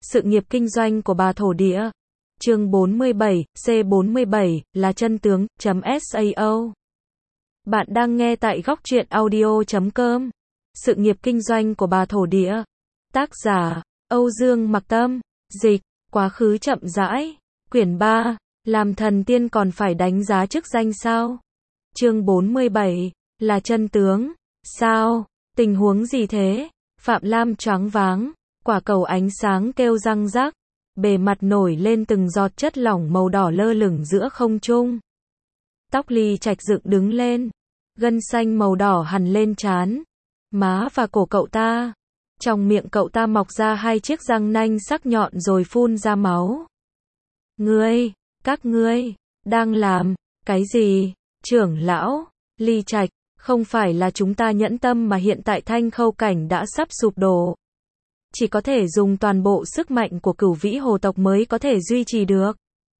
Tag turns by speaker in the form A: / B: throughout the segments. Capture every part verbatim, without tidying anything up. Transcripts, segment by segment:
A: Sự nghiệp kinh doanh của bà thổ địa. Chương bốn mươi bảy, C bốn mươi bảy, là chân tướng.sao. Bạn đang nghe tại góc truyện audio chấm com. Sự nghiệp kinh doanh của bà thổ địa. Tác giả, Âu Dương Mặc Tâm. Dịch, quá khứ chậm rãi. Quyển ba, làm thần tiên còn phải đánh giá chức danh sao? Chương bốn mươi bảy, là chân tướng. Sao? Tình huống gì thế? Phạm Lam choáng váng. Quả cầu ánh sáng kêu răng rắc. Bề mặt nổi lên từng giọt chất lỏng màu đỏ lơ lửng giữa không trung. Tóc Ly Trạch dựng đứng lên. Gân xanh màu đỏ hằn lên trán, má và cổ cậu ta. Trong miệng cậu ta mọc ra hai chiếc răng nanh sắc nhọn rồi phun ra máu. Ngươi, các ngươi, đang làm, cái gì? Trưởng lão, Ly Trạch, không phải là chúng ta nhẫn tâm mà hiện tại Thanh Khâu cảnh đã sắp sụp đổ. Chỉ có thể dùng toàn bộ sức mạnh của Cửu Vĩ Hồ tộc mới có thể duy trì được.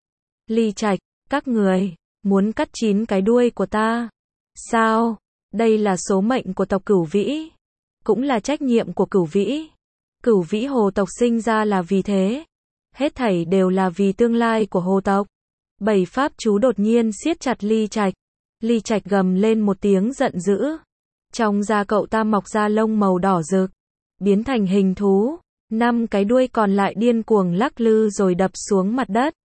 A: Ly Trạch, các người, muốn cắt chín cái đuôi của ta. Sao? Đây là số mệnh của tộc Cửu Vĩ. Cũng là trách nhiệm của Cửu Vĩ. Cửu Vĩ Hồ tộc sinh ra là vì thế. Hết thảy đều là vì tương lai của hồ tộc. Bảy pháp chú đột nhiên siết chặt Ly Trạch. Ly Trạch gầm lên một tiếng giận dữ. Trong da cậu ta mọc ra lông màu đỏ rực, biến thành hình thú. Năm cái đuôi còn lại điên cuồng lắc lư rồi đập xuống mặt đất.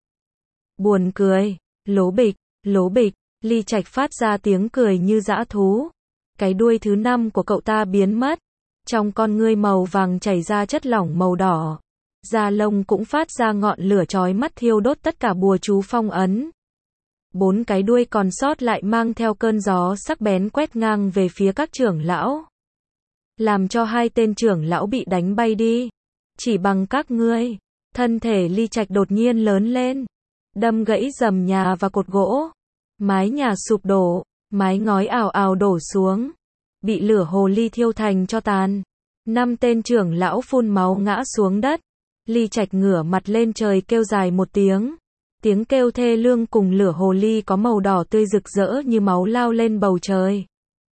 A: Buồn cười. Lố bịch, lố bịch. Ly Trạch phát ra tiếng cười như dã thú. Cái đuôi thứ năm của cậu ta biến mất. Trong con ngươi màu vàng chảy ra chất lỏng màu đỏ. Da lông cũng phát ra ngọn lửa chói mắt thiêu đốt tất cả bùa chú phong ấn. Bốn cái đuôi còn sót lại mang theo cơn gió sắc bén quét ngang về phía các trưởng lão. Làm cho hai tên trưởng lão bị đánh bay đi. Chỉ bằng các ngươi. Thân thể Ly Trạch đột nhiên lớn lên. Đâm gãy rầm nhà và cột gỗ. Mái nhà sụp đổ. Mái ngói ào ào đổ xuống. Bị lửa hồ ly thiêu thành cho tàn. Năm tên trưởng lão phun máu ngã xuống đất. Ly Trạch ngửa mặt lên trời kêu dài một tiếng. Tiếng kêu thê lương cùng lửa hồ ly có màu đỏ tươi rực rỡ như máu lao lên bầu trời.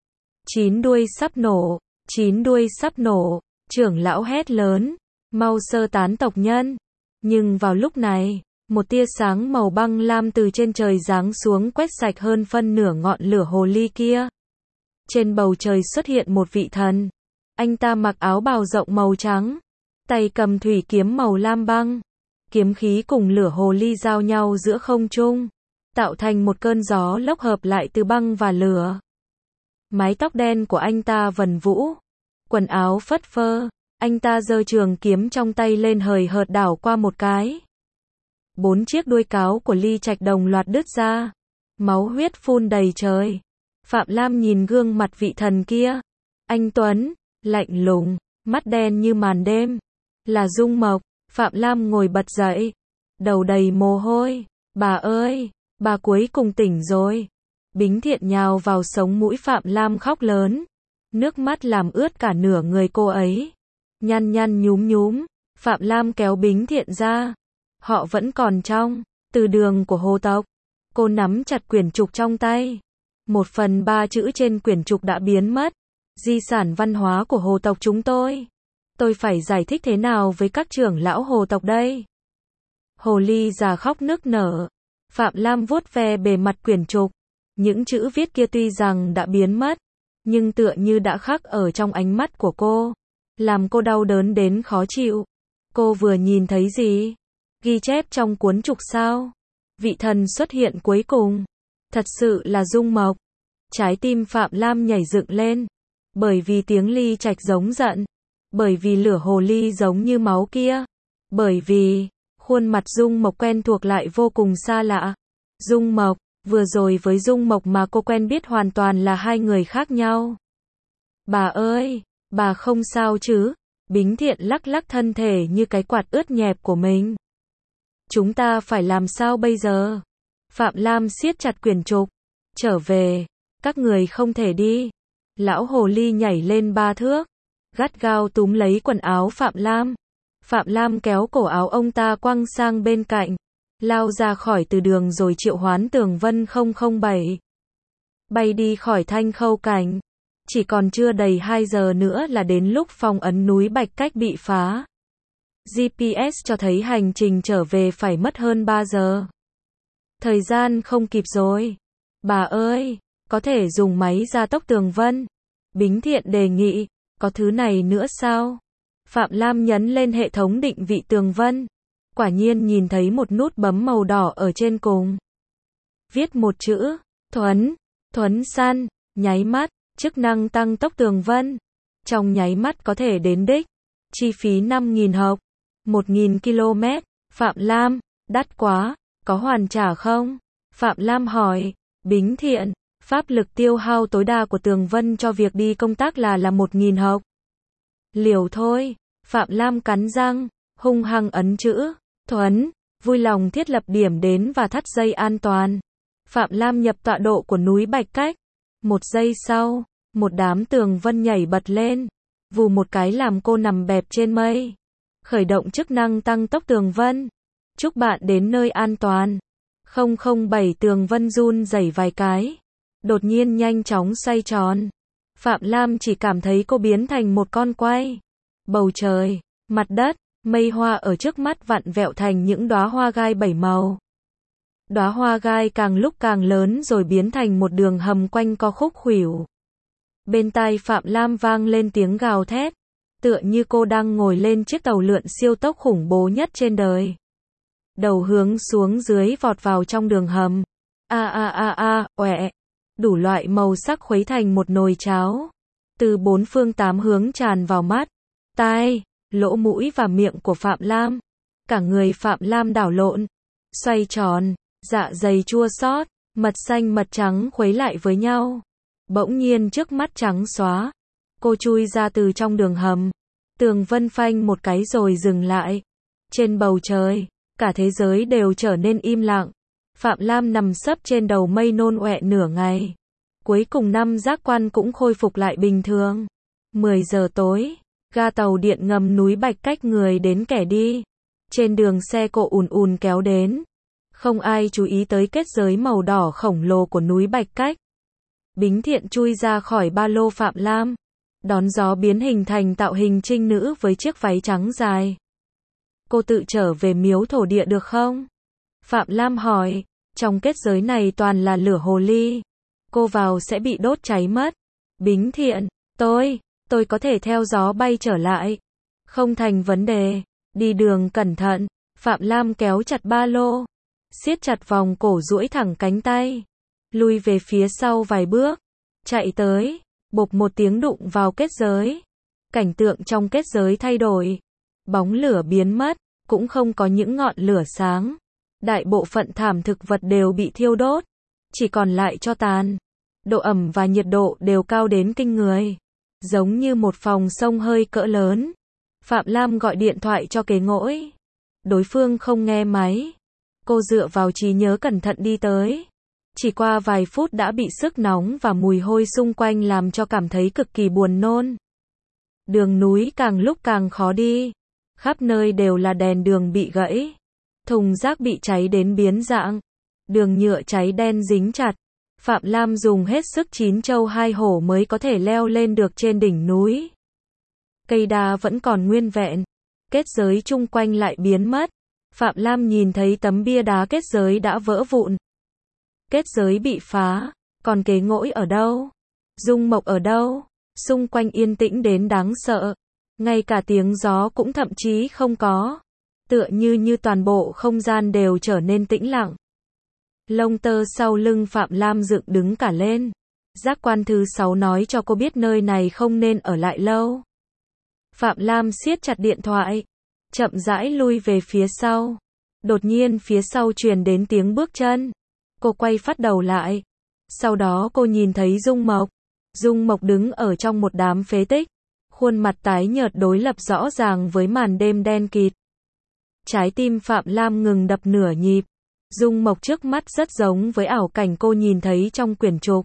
A: Chín đuôi sắp nổ. Chín đuôi sắp nổ. Trưởng lão hét lớn. Mau sơ tán tộc nhân. Nhưng vào lúc này, một tia sáng màu băng lam từ trên trời giáng xuống quét sạch hơn phân nửa ngọn lửa hồ ly kia. Trên bầu trời xuất hiện một vị thần. Anh ta mặc áo bào rộng màu trắng. Tay cầm thủy kiếm màu lam băng. Kiếm khí cùng lửa hồ ly giao nhau giữa không trung. Tạo thành một cơn gió lốc hợp lại từ băng và lửa. Mái tóc đen của anh ta vần vũ. Quần áo phất phơ. Anh ta giơ trường kiếm trong tay lên hời hợt đảo qua một cái. Bốn chiếc đuôi cáo của Ly Trạch đồng loạt đứt ra. Máu huyết phun đầy trời. Phạm Lam nhìn gương mặt vị thần kia. Anh tuấn, lạnh lùng, mắt đen như màn đêm. Là Dung Mộc. Phạm Lam ngồi bật dậy. Đầu đầy mồ hôi. Bà ơi, bà cuối cùng tỉnh rồi. Bính Thiện nhào vào sống mũi Phạm Lam khóc lớn. Nước mắt làm ướt cả nửa người cô ấy. Nhăn nhăn nhúm nhúm. Phạm Lam kéo Bính Thiện ra. Họ vẫn còn trong từ đường của hồ tộc. Cô nắm chặt quyển trục trong tay. Một phần ba chữ trên quyển trục đã biến mất. Di sản văn hóa của hồ tộc chúng tôi. Tôi phải giải thích thế nào với các trưởng lão hồ tộc đây? Hồ ly già khóc nức nở. Phạm Lam vuốt ve bề mặt quyển trục. Những chữ viết kia tuy rằng đã biến mất, nhưng tựa như đã khắc ở trong ánh mắt của cô. Làm cô đau đớn đến khó chịu. Cô vừa nhìn thấy gì? Ghi chép trong cuốn trục sao? Vị thần xuất hiện cuối cùng. Thật sự là Dung Mộc. Trái tim Phạm Lam nhảy dựng lên. Bởi vì tiếng Ly Trạch giống giận. Bởi vì lửa hồ ly giống như máu kia. Bởi vì khuôn mặt Dung Mộc quen thuộc lại vô cùng xa lạ. Dung Mộc, vừa rồi với Dung Mộc mà cô quen biết hoàn toàn là hai người khác nhau. Bà ơi, bà không sao chứ? Bính Thiện lắc lắc thân thể như cái quạt ướt nhẹp của mình. Chúng ta phải làm sao bây giờ? Phạm Lam siết chặt quyển trục. Trở về, các người không thể đi. Lão hồ ly nhảy lên ba thước, gắt gao túm lấy quần áo Phạm Lam. Phạm Lam kéo cổ áo ông ta quăng sang bên cạnh, lao ra khỏi từ đường rồi triệu hoán Tường Vân không không bảy. Bay đi khỏi Thanh Khâu cảnh. Chỉ còn chưa đầy hai giờ nữa là đến lúc phong ấn núi Bạch Cách bị phá. giê pê ét cho thấy hành trình trở về phải mất hơn ba giờ. Thời gian không kịp rồi. Bà ơi, có thể dùng máy gia tốc tường vân. Bính Thiện đề nghị, có thứ này nữa sao? Phạm Lam nhấn lên hệ thống định vị tường vân. Quả nhiên nhìn thấy một nút bấm màu đỏ ở trên cùng. Viết một chữ, Thuấn, Thuấn săn, nháy mắt, chức năng tăng tốc tường vân. Trong nháy mắt có thể đến đích. Chi phí năm nghìn học, một nghìn ki lô mét. Phạm Lam, đắt quá, có hoàn trả không? Phạm Lam hỏi, Bính Thiện, pháp lực tiêu hao tối đa của tường vân cho việc đi công tác là là một nghìn học. Liều thôi. Phạm Lam cắn răng, hung hăng ấn chữ, Thuấn, vui lòng thiết lập điểm đến và thắt dây an toàn. Phạm Lam nhập tọa độ của núi Bạch Cách. Một giây sau, một đám tường vân nhảy bật lên. Vù một cái làm cô nằm bẹp trên mây. Khởi động chức năng tăng tốc tường vân. Chúc bạn đến nơi an toàn. không không bảy tường vân run rẩy vài cái. Đột nhiên nhanh chóng xoay tròn. Phạm Lam chỉ cảm thấy cô biến thành một con quay. Bầu trời, mặt đất, mây hoa ở trước mắt vặn vẹo thành những đóa hoa gai bảy màu. Đóa hoa gai càng lúc càng lớn rồi biến thành một đường hầm quanh co khúc khuỷu. Bên tai Phạm Lam vang lên tiếng gào thét, tựa như cô đang ngồi lên chiếc tàu lượn siêu tốc khủng bố nhất trên đời. Đầu hướng xuống dưới vọt vào trong đường hầm. A a a a, oẹ. Đủ loại màu sắc khuấy thành một nồi cháo. Từ bốn phương tám hướng tràn vào mắt, tai, lỗ mũi và miệng của Phạm Lam. Cả người Phạm Lam đảo lộn, xoay tròn, dạ dày chua xót, mật xanh mật trắng khuấy lại với nhau. Bỗng nhiên trước mắt trắng xóa. Cô chui ra từ trong đường hầm. Tường vân phanh một cái rồi dừng lại. Trên bầu trời, cả thế giới đều trở nên im lặng. Phạm Lam nằm sấp trên đầu mây nôn ọe nửa ngày. Cuối cùng năm giác quan cũng khôi phục lại bình thường. mười giờ tối, ga tàu điện ngầm núi Bạch Cách người đến kẻ đi. Trên đường xe cộ ùn ùn kéo đến. Không ai chú ý tới kết giới màu đỏ khổng lồ của núi Bạch Cách. Bính Thiện chui ra khỏi ba lô Phạm Lam. Đón gió biến hình thành tạo hình trinh nữ với chiếc váy trắng dài. Cô tự trở về miếu thổ địa được không? Phạm Lam hỏi. Trong kết giới này toàn là lửa hồ ly. Cô vào sẽ bị đốt cháy mất. Bính Thiện, tôi, tôi có thể theo gió bay trở lại. Không thành vấn đề. Đi đường cẩn thận. Phạm Lam kéo chặt ba lô. Siết chặt vòng cổ duỗi thẳng cánh tay. Lui về phía sau vài bước. Chạy tới. Bộp một tiếng đụng vào kết giới. Cảnh tượng trong kết giới thay đổi. Bóng lửa biến mất. Cũng không có những ngọn lửa sáng. Đại bộ phận thảm thực vật đều bị thiêu đốt. Chỉ còn lại tro tàn. Độ ẩm và nhiệt độ đều cao đến kinh người. Giống như một phòng sông hơi cỡ lớn. Phạm Lam gọi điện thoại cho kế ngỗi. Đối phương không nghe máy. Cô dựa vào trí nhớ cẩn thận đi tới. Chỉ qua vài phút đã bị sức nóng và mùi hôi xung quanh làm cho cảm thấy cực kỳ buồn nôn. Đường núi càng lúc càng khó đi. Khắp nơi đều là đèn đường bị gãy. Thùng rác bị cháy đến biến dạng. Đường nhựa cháy đen dính chặt. Phạm Lam dùng hết sức chín châu hai hổ mới có thể leo lên được trên đỉnh núi. Cây đa vẫn còn nguyên vẹn. Kết giới chung quanh lại biến mất. Phạm Lam nhìn thấy tấm bia đá kết giới đã vỡ vụn. Kết giới bị phá. Còn kế ngỗi ở đâu? Dung Mộc ở đâu? Xung quanh yên tĩnh đến đáng sợ. Ngay cả tiếng gió cũng thậm chí không có. Tựa như như toàn bộ không gian đều trở nên tĩnh lặng. Lông tơ sau lưng Phạm Lam dựng đứng cả lên. Giác quan thứ sáu nói cho cô biết nơi này không nên ở lại lâu. Phạm Lam siết chặt điện thoại. Chậm rãi lui về phía sau. Đột nhiên phía sau truyền đến tiếng bước chân. Cô quay phát đầu lại. Sau đó cô nhìn thấy Dung Mộc. Dung Mộc đứng ở trong một đám phế tích. Khuôn mặt tái nhợt đối lập rõ ràng với màn đêm đen kịt. Trái tim Phạm Lam ngừng đập nửa nhịp. Dung Mộc trước mắt rất giống với ảo cảnh cô nhìn thấy trong quyển trục.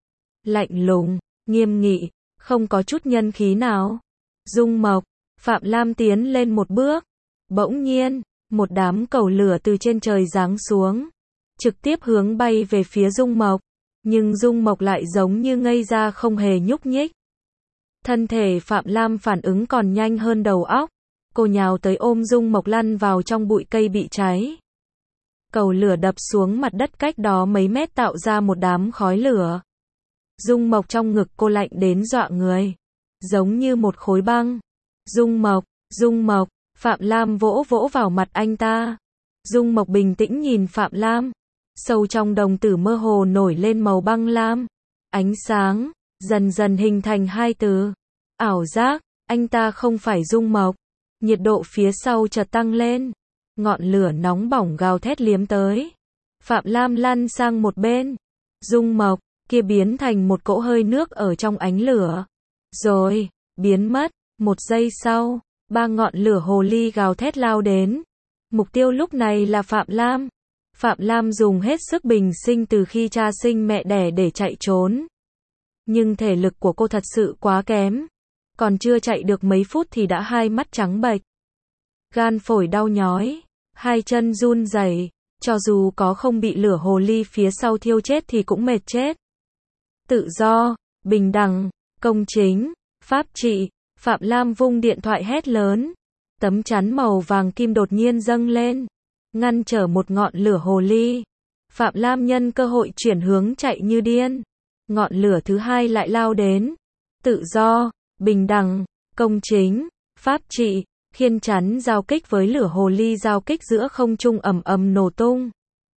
A: Lạnh lùng, nghiêm nghị, không có chút nhân khí nào. Dung Mộc, Phạm Lam tiến lên một bước. Bỗng nhiên, một đám cầu lửa từ trên trời giáng xuống. Trực tiếp hướng bay về phía Dung Mộc. Nhưng Dung Mộc lại giống như ngây ra không hề nhúc nhích. Thân thể Phạm Lam phản ứng còn nhanh hơn đầu óc. Cô nhào tới ôm Dung Mộc lăn vào trong bụi cây bị cháy. Cầu lửa đập xuống mặt đất cách đó mấy mét tạo ra một đám khói lửa. Dung Mộc trong ngực cô lạnh đến dọa người. Giống như một khối băng. Dung Mộc, Dung Mộc, Phạm Lam vỗ vỗ vào mặt anh ta. Dung Mộc bình tĩnh nhìn Phạm Lam. Sâu trong đồng tử mơ hồ nổi lên màu băng lam. Ánh sáng, dần dần hình thành hai từ. Ảo giác, anh ta không phải Dung Mộc. Nhiệt độ phía sau chợt tăng lên. Ngọn lửa nóng bỏng gào thét liếm tới. Phạm Lam lăn sang một bên. Dung Mộc, kia biến thành một cỗ hơi nước ở trong ánh lửa. Rồi, biến mất. Một giây sau, ba ngọn lửa hồ ly gào thét lao đến. Mục tiêu lúc này là Phạm Lam. Phạm Lam dùng hết sức bình sinh từ khi cha sinh mẹ đẻ để chạy trốn. Nhưng thể lực của cô thật sự quá kém. Còn chưa chạy được mấy phút thì đã hai mắt trắng bệch. Gan phổi đau nhói, hai chân run rẩy, cho dù có không bị lửa hồ ly phía sau thiêu chết thì cũng mệt chết. Tự do, bình đẳng, công chính, pháp trị, Phạm Lam vung điện thoại hét lớn. Tấm chắn màu vàng kim đột nhiên dâng lên, ngăn trở một ngọn lửa hồ ly. Phạm Lam nhân cơ hội chuyển hướng chạy như điên. Ngọn lửa thứ hai lại lao đến. Tự do, bình đẳng, công chính, pháp trị, khiên chắn giao kích với lửa hồ ly giao kích giữa không trung ầm ầm nổ tung.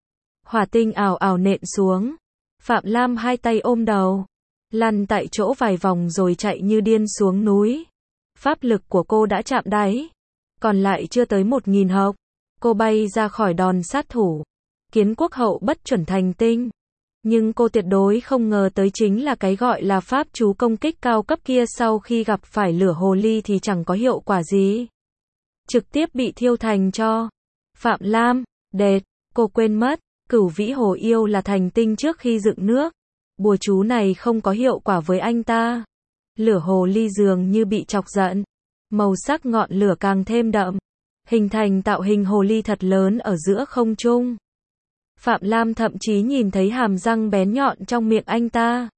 A: Hỏa tinh ào ào nện xuống. Phạm Lam hai tay ôm đầu, lăn tại chỗ vài vòng rồi chạy như điên xuống núi. Pháp lực của cô đã chạm đáy, còn lại chưa tới một nghìn học. Cô bay ra khỏi đòn sát thủ. Kiến quốc hậu bất chuẩn thành tinh. Nhưng cô tuyệt đối không ngờ tới chính là cái gọi là pháp chú công kích cao cấp kia sau khi gặp phải lửa hồ ly thì chẳng có hiệu quả gì. Trực tiếp bị thiêu thành tro. Phạm Lam, đệt, cô quên mất, Cửu Vĩ Hồ Yêu là thành tinh trước khi dựng nước. Bùa chú này không có hiệu quả với anh ta. Lửa hồ ly dường như bị chọc giận. Màu sắc ngọn lửa càng thêm đậm. Hình thành tạo hình hồ ly thật lớn ở giữa không trung. Phạm Lam thậm chí nhìn thấy hàm răng bén nhọn trong miệng anh ta.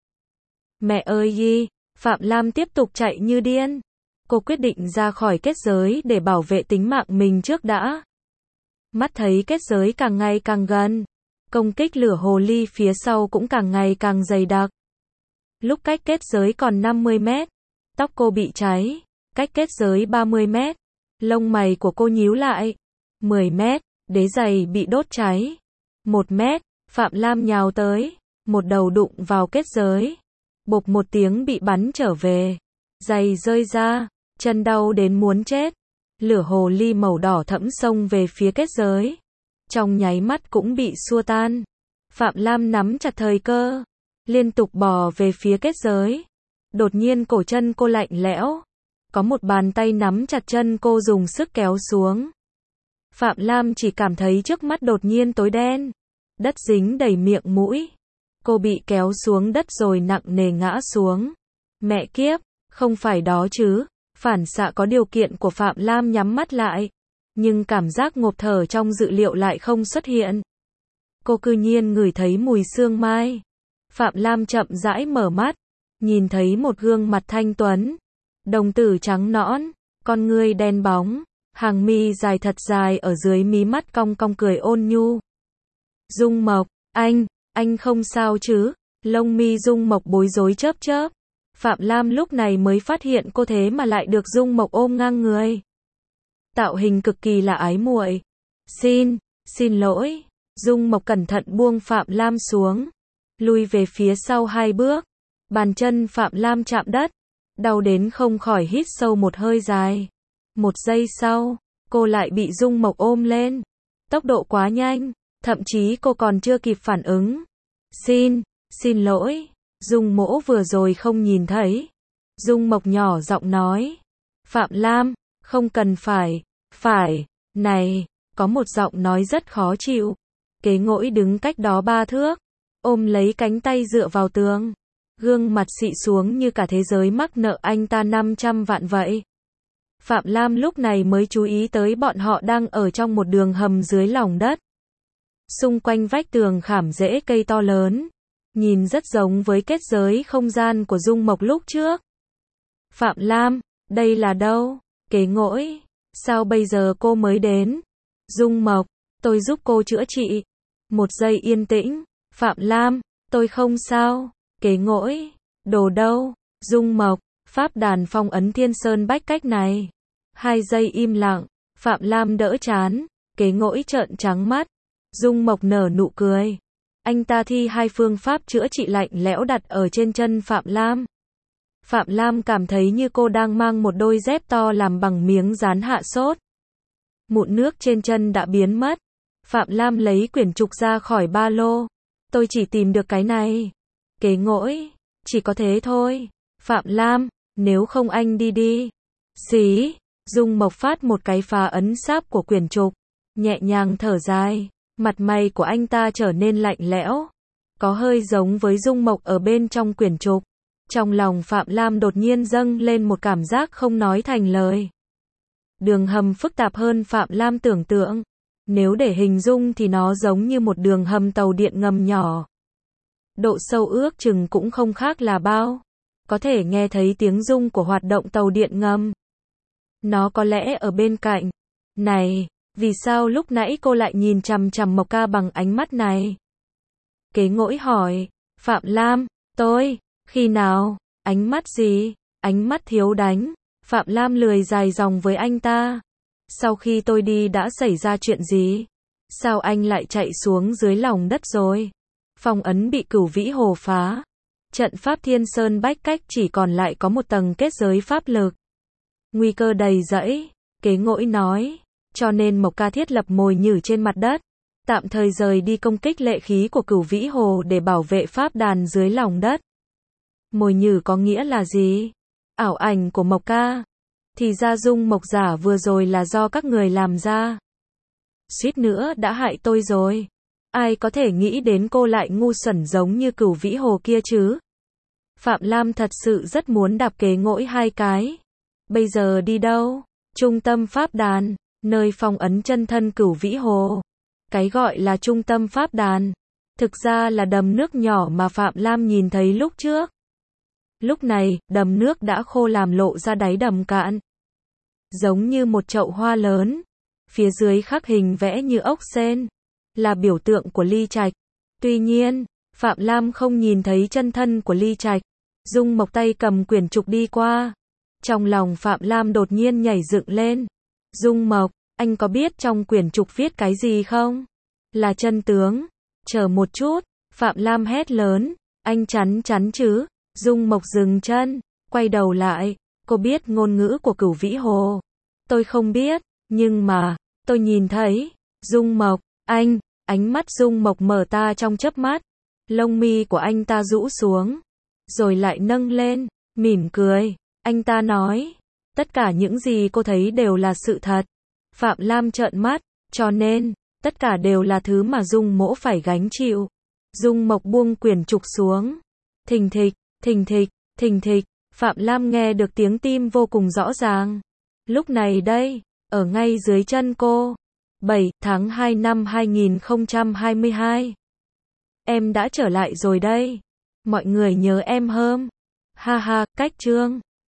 A: Mẹ ơi yi, Phạm Lam tiếp tục chạy như điên. Cô quyết định ra khỏi kết giới để bảo vệ tính mạng mình trước đã. Mắt thấy kết giới càng ngày càng gần. Công kích lửa hồ ly phía sau cũng càng ngày càng dày đặc. Lúc cách kết giới còn năm mươi mét, tóc cô bị cháy. Cách kết giới ba mươi mét, lông mày của cô nhíu lại. mười mét, đế giày bị đốt cháy. một mét, Phạm Lam nhào tới, một đầu đụng vào kết giới. Bộp một tiếng bị bắn trở về. Giày rơi ra, chân đau đến muốn chết. Lửa hồ ly màu đỏ thẫm xông về phía kết giới. Trong nháy mắt cũng bị xua tan. Phạm Lam nắm chặt thời cơ, liên tục bò về phía kết giới. Đột nhiên cổ chân cô lạnh lẽo. Có một bàn tay nắm chặt chân cô dùng sức kéo xuống. Phạm Lam chỉ cảm thấy trước mắt đột nhiên tối đen. Đất dính đầy miệng mũi. Cô bị kéo xuống đất rồi nặng nề ngã xuống. Mẹ kiếp, không phải đó chứ. Phản xạ có điều kiện của Phạm Lam nhắm mắt lại. Nhưng cảm giác ngộp thở trong dự liệu lại không xuất hiện. Cô cư nhiên ngửi thấy mùi sương mai. Phạm Lam chậm rãi mở mắt. Nhìn thấy một gương mặt thanh tuấn. Đồng tử trắng nõn. Con ngươi đen bóng. Hàng mi dài thật dài ở dưới mí mắt cong cong cười ôn nhu. Dung Mộc, anh, anh không sao chứ? Lông mi Dung Mộc bối rối chớp chớp. Phạm Lam lúc này mới phát hiện cô thế mà lại được Dung Mộc ôm ngang người. Tạo hình cực kỳ là ái muội. Xin, xin lỗi. Dung Mộc cẩn thận buông Phạm Lam xuống. Lui về phía sau hai bước. Bàn chân Phạm Lam chạm đất. Đau đến không khỏi hít sâu một hơi dài. Một giây sau, cô lại bị Dung Mộc ôm lên. Tốc độ quá nhanh, thậm chí cô còn chưa kịp phản ứng. Xin, xin lỗi. Dung Mỗ vừa rồi không nhìn thấy. Dung Mộc nhỏ giọng nói. Phạm Lam, không cần phải, phải, này, có một giọng nói rất khó chịu. Kế Ngỗi đứng cách đó ba thước, ôm lấy cánh tay dựa vào tường. Gương mặt xị xuống như cả thế giới mắc nợ anh ta năm trăm vạn vậy. Phạm Lam lúc này mới chú ý tới bọn họ đang ở trong một đường hầm dưới lòng đất. Xung quanh vách tường khảm rễ cây to lớn. Nhìn rất giống với kết giới không gian của Dung Mộc lúc trước. Phạm Lam, đây là đâu? Kế Ngỗi, Sao bây giờ cô mới đến? Dung Mộc, tôi giúp cô chữa trị. Một giây yên tĩnh. Phạm Lam, tôi không sao. Kế ngỗi, đồ đâu? Dung Mộc, pháp đàn phong ấn Thiên Sơn Bách Cách này. Hai giây im lặng. Phạm Lam đỡ chán. Kế ngỗi trợn trắng mắt. Dung Mộc nở nụ cười. Anh ta thi hai phương pháp chữa trị lạnh lẽo đặt ở trên chân Phạm Lam. Phạm Lam cảm thấy như cô đang mang một đôi dép to làm bằng miếng dán hạ sốt. Mụn nước trên chân đã biến mất. Phạm Lam lấy quyển trục ra khỏi ba lô. Tôi chỉ tìm được cái này. Kế ngỗi, chỉ có thế thôi. Phạm Lam, nếu không anh đi đi. Xí, Dung Mộc phát một cái phá ấn sáp của quyển trục. Nhẹ nhàng thở dài. Mặt mày của anh ta trở nên lạnh lẽo. Có hơi giống với Dung Mộc ở bên trong quyển trục. Trong lòng Phạm Lam đột nhiên dâng lên một cảm giác không nói thành lời. Đường hầm phức tạp hơn Phạm Lam tưởng tượng. Nếu để hình dung thì nó giống như một đường hầm tàu điện ngầm nhỏ. Độ sâu ước chừng cũng không khác là bao. Có thể nghe thấy tiếng rung của hoạt động tàu điện ngầm. Nó có lẽ ở bên cạnh. Này, vì sao lúc nãy cô lại nhìn chằm chằm Mộc Ca bằng ánh mắt này? Kế ngỗi hỏi. Phạm Lam, tôi, khi nào? Ánh mắt gì? Ánh mắt thiếu đánh. Phạm Lam lười dài dòng với anh ta. Sau khi tôi đi đã xảy ra chuyện gì? Sao anh lại chạy xuống dưới lòng đất rồi? Phong ấn bị Cửu Vĩ Hồ phá. Trận pháp Thiên Sơn Bách Cách chỉ còn lại có một tầng kết giới pháp lực. Nguy cơ đầy rẫy. Kế ngỗi nói. Cho nên Mộc Ca thiết lập mồi nhử trên mặt đất. Tạm thời rời đi công kích lệ khí của Cửu Vĩ Hồ để bảo vệ pháp đàn dưới lòng đất. Mồi nhử có nghĩa là gì? Ảo ảnh của Mộc Ca. Thì ra Dung Mộc giả vừa rồi là do các người làm ra. Suýt nữa đã hại tôi rồi. Ai có thể nghĩ đến cô lại ngu xuẩn giống như Cửu Vĩ Hồ kia chứ? Phạm Lam thật sự rất muốn đạp kế ngỗi hai cái. Bây giờ đi đâu? Trung tâm pháp đàn, nơi phong ấn chân thân Cửu Vĩ Hồ. Cái gọi là trung tâm pháp đàn, thực ra là đầm nước nhỏ mà Phạm Lam nhìn thấy lúc trước. Lúc này, đầm nước đã khô làm lộ ra đáy đầm cạn. Giống như một chậu hoa lớn. Phía dưới khắc hình vẽ như ốc sên. Là biểu tượng của Ly Trạch. Tuy nhiên, Phạm Lam không nhìn thấy chân thân của Ly Trạch. Dung Mộc tay cầm quyển trục đi qua. Trong lòng Phạm Lam đột nhiên nhảy dựng lên. Dung Mộc, anh có biết trong quyển trục viết cái gì không? Là chân tướng. Chờ một chút, Phạm Lam hét lớn. Anh chắn chắn chứ? Dung Mộc dừng chân, quay đầu lại. Cô biết ngôn ngữ của Cửu Vĩ Hồ. Tôi không biết, nhưng mà, tôi nhìn thấy. Dung Mộc, anh, ánh mắt Dung Mộc mở ta trong chớp mắt. Lông mi của anh ta rũ xuống. Rồi lại nâng lên, mỉm cười. Anh ta nói, tất cả những gì cô thấy đều là sự thật. Phạm Lam trợn mắt, cho nên, tất cả đều là thứ mà Dung Mỗ phải gánh chịu. Dung Mộc buông quyển trục xuống. Thình thịch, thình thịch, thình thịch. Phạm Lam nghe được tiếng tim vô cùng rõ ràng. Lúc này đây, ở ngay dưới chân cô. bảy tháng hai năm hai nghìn không trăm hai mươi hai. Em đã trở lại rồi đây. Mọi người nhớ em hơn. Ha ha, cách chương.